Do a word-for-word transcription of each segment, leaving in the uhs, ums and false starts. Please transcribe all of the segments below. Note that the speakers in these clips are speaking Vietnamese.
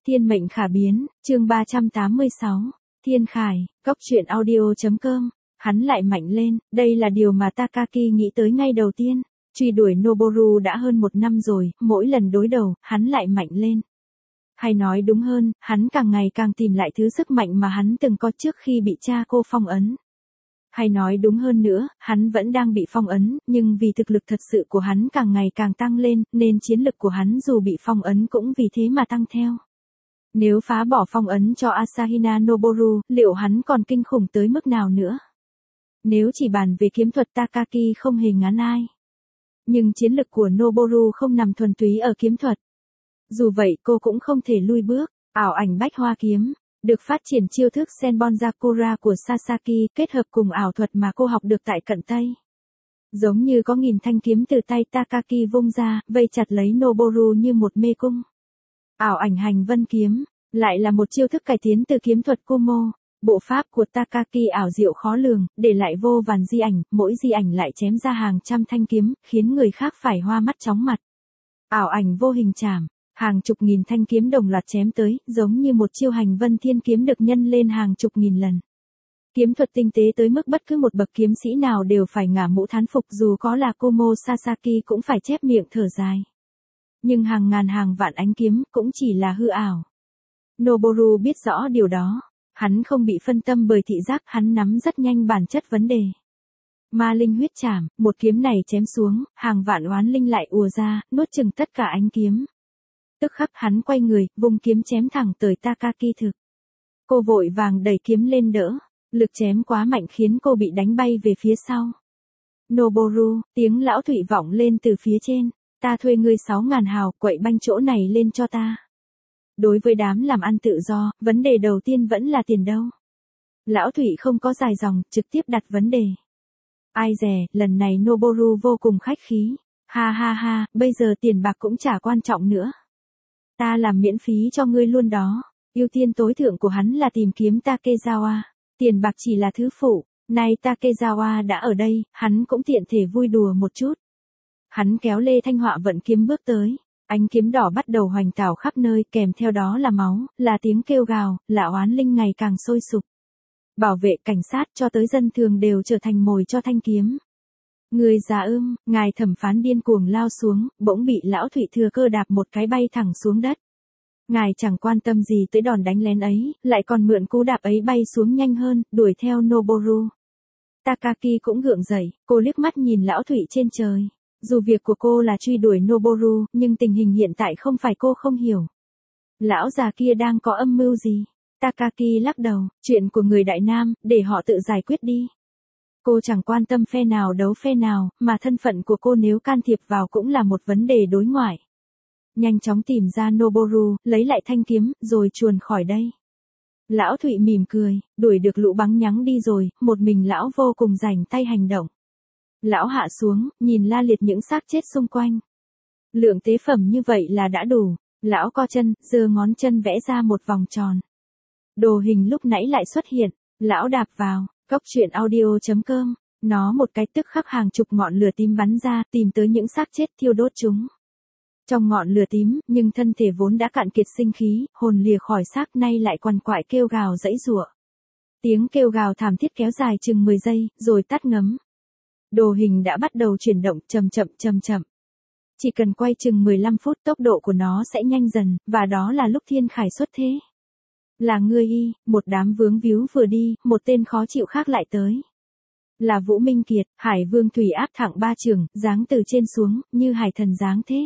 Thiên mệnh khả biến, chương ba trăm tám mươi sáu. Thiên Khải, góc truyện audio.com. Hắn lại mạnh lên, đây là điều mà Takaki nghĩ tới ngay đầu tiên. Truy đuổi Noboru đã hơn một năm rồi, mỗi lần đối đầu, hắn lại mạnh lên. Hay nói đúng hơn, hắn càng ngày càng tìm lại thứ sức mạnh mà hắn từng có trước khi bị cha cô phong ấn. Hay nói đúng hơn nữa, hắn vẫn đang bị phong ấn, nhưng vì thực lực thật sự của hắn càng ngày càng tăng lên, nên chiến lực của hắn dù bị phong ấn cũng vì thế mà tăng theo. Nếu phá bỏ phong ấn cho Asahina Noboru, liệu hắn còn kinh khủng tới mức nào nữa? Nếu chỉ bàn về kiếm thuật, Takaki không hề ngán ai. Nhưng chiến lực của Noboru không nằm thuần túy ở kiếm thuật. Dù vậy cô cũng không thể lui bước. Ảo ảnh bách hoa kiếm được phát triển chiêu thức Senbonzakura của Sasaki kết hợp cùng ảo thuật mà cô học được tại cận Tây. Giống như có nghìn thanh kiếm từ tay Takaki vung ra, vây chặt lấy Noboru như một mê cung. Ảo ảnh hành vân kiếm lại là một chiêu thức cải tiến từ kiếm thuật Kumo. Bộ pháp của Takaki ảo diệu khó lường, để lại vô vàn di ảnh, mỗi di ảnh lại chém ra hàng trăm thanh kiếm, khiến người khác phải hoa mắt chóng mặt. Ảo ảnh vô hình chảm, hàng chục nghìn thanh kiếm đồng loạt chém tới, giống như một chiêu hành vân thiên kiếm được nhân lên hàng chục nghìn lần. Kiếm thuật tinh tế tới mức bất cứ một bậc kiếm sĩ nào đều phải ngả mũ thán phục, dù có là Kumo Sasaki cũng phải chép miệng thở dài. Nhưng hàng ngàn hàng vạn ánh kiếm cũng chỉ là hư ảo. Noboru biết rõ điều đó. Hắn không bị phân tâm bởi thị giác, hắn nắm rất nhanh bản chất vấn đề. Ma linh huyết trảm, một kiếm này chém xuống, hàng vạn oán linh lại ùa ra, nuốt chửng tất cả ánh kiếm. Tức khắc hắn quay người, vung kiếm chém thẳng tới Takaki thực. Cô vội vàng đẩy kiếm lên đỡ, lực chém quá mạnh khiến cô bị đánh bay về phía sau. Noboru, tiếng lão thụy vọng lên từ phía trên, ta thuê ngươi sáu ngàn hào, quậy banh chỗ này lên cho ta. Đối với đám làm ăn tự do, vấn đề đầu tiên vẫn là tiền đâu. Lão Thụy không có dài dòng, trực tiếp đặt vấn đề. Ai dè, lần này Noboru vô cùng khách khí. Ha ha ha, bây giờ tiền bạc cũng chả quan trọng nữa. Ta làm miễn phí cho ngươi luôn đó. Ưu tiên tối thượng của hắn là tìm kiếm Takezawa. Tiền bạc chỉ là thứ phụ. Nay Takezawa đã ở đây, hắn cũng tiện thể vui đùa một chút. Hắn kéo Lê Thanh Họa vận kiếm bước tới. Ánh kiếm đỏ bắt đầu hoành tảo khắp nơi, kèm theo đó là máu, là tiếng kêu gào, là oán linh ngày càng sôi sục. Bảo vệ, cảnh sát cho tới dân thường đều trở thành mồi cho thanh kiếm. Người già ưm, ngài thẩm phán điên cuồng lao xuống, bỗng bị lão Thụy thừa cơ đạp một cái bay thẳng xuống đất. Ngài chẳng quan tâm gì tới đòn đánh lén ấy, lại còn mượn cú đạp ấy bay xuống nhanh hơn, đuổi theo Noboru. Takaki cũng gượng dậy, cô liếc mắt nhìn lão Thụy trên trời. Dù việc của cô là truy đuổi Noboru, nhưng tình hình hiện tại không phải cô không hiểu. Lão già kia đang có âm mưu gì? Takaki lắc đầu, chuyện của người Đại Nam, để họ tự giải quyết đi. Cô chẳng quan tâm phe nào đấu phe nào, mà thân phận của cô nếu can thiệp vào cũng là một vấn đề đối ngoại. Nhanh chóng tìm ra Noboru, lấy lại thanh kiếm, rồi chuồn khỏi đây. Lão Thụy mỉm cười, đuổi được lũ bắn nhắng đi rồi, một mình lão vô cùng rảnh tay hành động. Lão hạ xuống, nhìn la liệt những xác chết xung quanh. Lượng tế phẩm như vậy là đã đủ. Lão co chân, giơ ngón chân vẽ ra một vòng tròn. Đồ hình lúc nãy lại xuất hiện. Lão đạp vào, góc truyện audio.com. Nó một cái tức khắc hàng chục ngọn lửa tím bắn ra, tìm tới những xác chết thiêu đốt chúng. Trong ngọn lửa tím, nhưng thân thể vốn đã cạn kiệt sinh khí, hồn lìa khỏi xác nay lại quằn quại kêu gào giãy giụa. Tiếng kêu gào thảm thiết kéo dài chừng mười giây, rồi tắt ngấm. Đồ hình đã bắt đầu chuyển động chậm chậm chậm chậm. Chỉ cần quay chừng mười lăm phút tốc độ của nó sẽ nhanh dần, và đó là lúc Thiên Khải xuất thế. Là ngươi y, một đám vướng víu vừa đi, một tên khó chịu khác lại tới. Là Vũ Minh Kiệt, Hải Vương Thủy áp thẳng ba trường, giáng từ trên xuống, như hải thần giáng thế.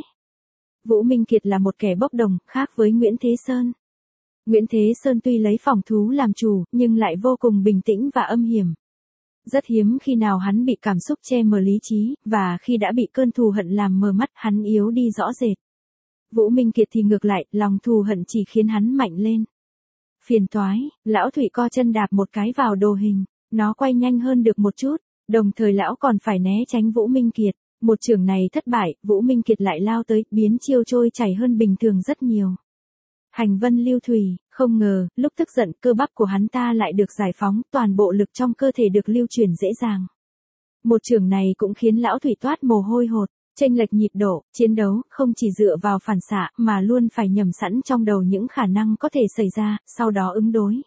Vũ Minh Kiệt là một kẻ bốc đồng, khác với Nguyễn Thế Sơn. Nguyễn Thế Sơn tuy lấy phòng thú làm chủ, nhưng lại vô cùng bình tĩnh và âm hiểm. Rất hiếm khi nào hắn bị cảm xúc che mờ lý trí, và khi đã bị cơn thù hận làm mờ mắt, hắn yếu đi rõ rệt. Vũ Minh Kiệt thì ngược lại, lòng thù hận chỉ khiến hắn mạnh lên. Phiền toái, lão Thụy co chân đạp một cái vào đồ hình, nó quay nhanh hơn được một chút, đồng thời lão còn phải né tránh Vũ Minh Kiệt. Một chưởng này thất bại, Vũ Minh Kiệt lại lao tới, biến chiêu trôi chảy hơn bình thường rất nhiều. Hành vân lưu thủy, không ngờ, lúc tức giận cơ bắp của hắn ta lại được giải phóng, toàn bộ lực trong cơ thể được lưu chuyển dễ dàng. Một chưởng này cũng khiến lão Thủy toát mồ hôi hột, Chênh lệch nhịp độ, chiến đấu, không chỉ dựa vào phản xạ, mà luôn phải nhẩm sẵn trong đầu những khả năng có thể xảy ra, sau đó ứng đối.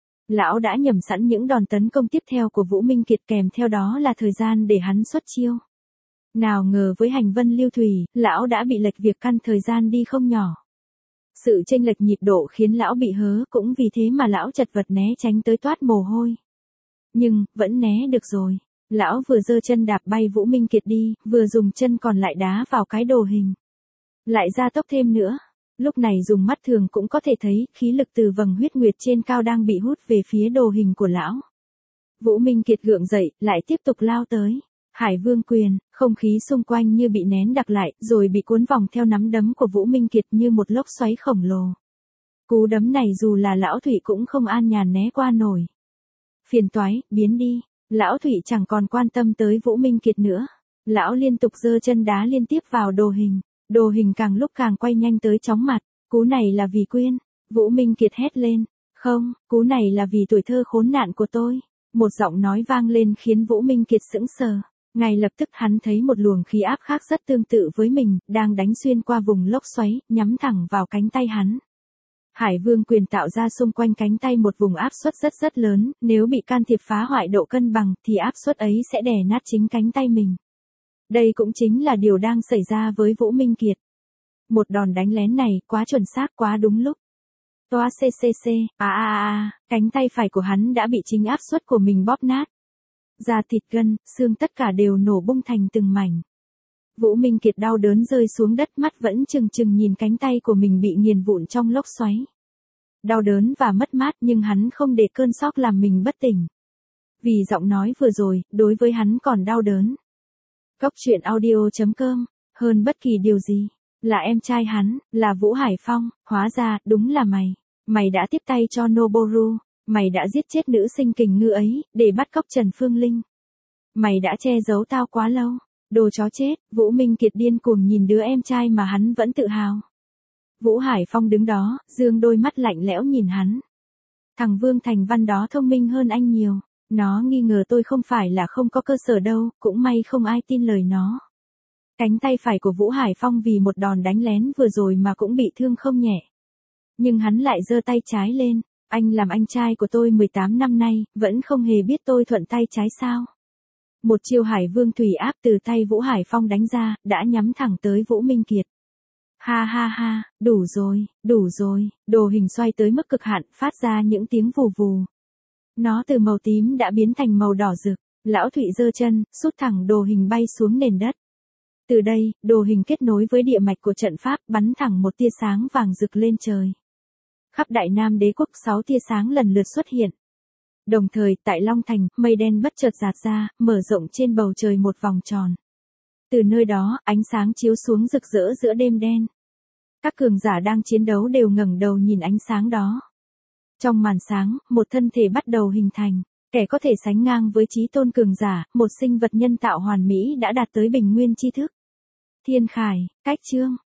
Lão đã nhẩm sẵn những đòn tấn công tiếp theo của Vũ Minh Kiệt, kèm theo đó là thời gian để hắn xuất chiêu. Nào ngờ với hành vân lưu thủy, lão đã bị lệch việc căn thời gian đi không nhỏ. Sự chênh lệch nhịp độ khiến lão bị hớ, cũng vì thế mà lão chật vật né tránh tới toát mồ hôi. Nhưng, vẫn né được rồi. Lão vừa giơ chân đạp bay Vũ Minh Kiệt đi, vừa dùng chân còn lại đá vào cái đồ hình. Lại gia tốc thêm nữa. Lúc này dùng mắt thường cũng có thể thấy, khí lực từ vầng huyết nguyệt trên cao đang bị hút về phía đồ hình của lão. Vũ Minh Kiệt gượng dậy, lại tiếp tục lao tới. Hải Vương quyền, không khí xung quanh như bị nén đặc lại, rồi bị cuốn vòng theo nắm đấm của Vũ Minh Kiệt như một lốc xoáy khổng lồ. Cú đấm này dù là lão Thụy cũng không an nhàn né qua nổi. Phiền toái, biến đi. Lão Thụy chẳng còn quan tâm tới Vũ Minh Kiệt nữa. Lão liên tục giơ chân đá liên tiếp vào đồ hình. Đồ hình càng lúc càng quay nhanh tới chóng mặt. Cú này là vì Quyên. Vũ Minh Kiệt hét lên. Không, cú này là vì tuổi thơ khốn nạn của tôi. Một giọng nói vang lên khiến Vũ Minh Kiệt sững sờ. Ngay lập tức hắn thấy một luồng khí áp khác rất tương tự với mình, đang đánh xuyên qua vùng lốc xoáy, nhắm thẳng vào cánh tay hắn. Hải Vương quyền tạo ra xung quanh cánh tay một vùng áp suất rất rất lớn, nếu bị can thiệp phá hoại độ cân bằng thì áp suất ấy sẽ đè nát chính cánh tay mình. Đây cũng chính là điều đang xảy ra với Vũ Minh Kiệt. Một đòn đánh lén này quá chuẩn xác, quá đúng lúc. Toa ccc, à à à, cánh tay phải của hắn đã bị chính áp suất của mình bóp nát. Da thịt gân, xương tất cả đều nổ bung thành từng mảnh. Vũ Minh Kiệt đau đớn rơi xuống đất, mắt vẫn trừng trừng nhìn cánh tay của mình bị nghiền vụn trong lốc xoáy. Đau đớn và mất mát nhưng hắn không để cơn sốc làm mình bất tỉnh. Vì giọng nói vừa rồi, đối với hắn còn đau đớn. Cốc truyện audio chấm com, hơn bất kỳ điều gì, là em trai hắn, là Vũ Hải Phong, hóa ra, đúng là mày. Mày đã tiếp tay cho Noboru. Mày đã giết chết nữ sinh kình ngư ấy, để bắt cóc Trần Phương Linh. Mày đã che giấu tao quá lâu. Đồ chó chết, Vũ Minh Kiệt điên cuồng nhìn đứa em trai mà hắn vẫn tự hào. Vũ Hải Phong đứng đó, dương đôi mắt lạnh lẽo nhìn hắn. Thằng Vương Thành Văn đó thông minh hơn anh nhiều. Nó nghi ngờ tôi không phải là không có cơ sở đâu, cũng may không ai tin lời nó. Cánh tay phải của Vũ Hải Phong vì một đòn đánh lén vừa rồi mà cũng bị thương không nhẹ. Nhưng hắn lại giơ tay trái lên. Anh làm anh trai của tôi mười tám năm nay, vẫn không hề biết tôi thuận tay trái sao. Một chiêu Hải Vương thủy áp từ tay Vũ Hải Phong đánh ra, đã nhắm thẳng tới Vũ Minh Kiệt. Ha ha ha, đủ rồi, đủ rồi, đồ hình xoay tới mức cực hạn, phát ra những tiếng vù vù. Nó từ màu tím đã biến thành màu đỏ rực, lão Thụy giơ chân, sút thẳng đồ hình bay xuống nền đất. Từ đây, đồ hình kết nối với địa mạch của trận pháp, bắn thẳng một tia sáng vàng rực lên trời. Khắp Đại Nam Đế quốc sáu tia sáng lần lượt xuất hiện. Đồng thời, tại Long Thành, mây đen bất chợt rạt ra, mở rộng trên bầu trời một vòng tròn. Từ nơi đó, ánh sáng chiếu xuống rực rỡ giữa đêm đen. Các cường giả đang chiến đấu đều ngẩng đầu nhìn ánh sáng đó. Trong màn sáng, một thân thể bắt đầu hình thành. Kẻ có thể sánh ngang với chí tôn cường giả, một sinh vật nhân tạo hoàn mỹ đã đạt tới bình nguyên tri thức. Thiên Khải, Cách Chương.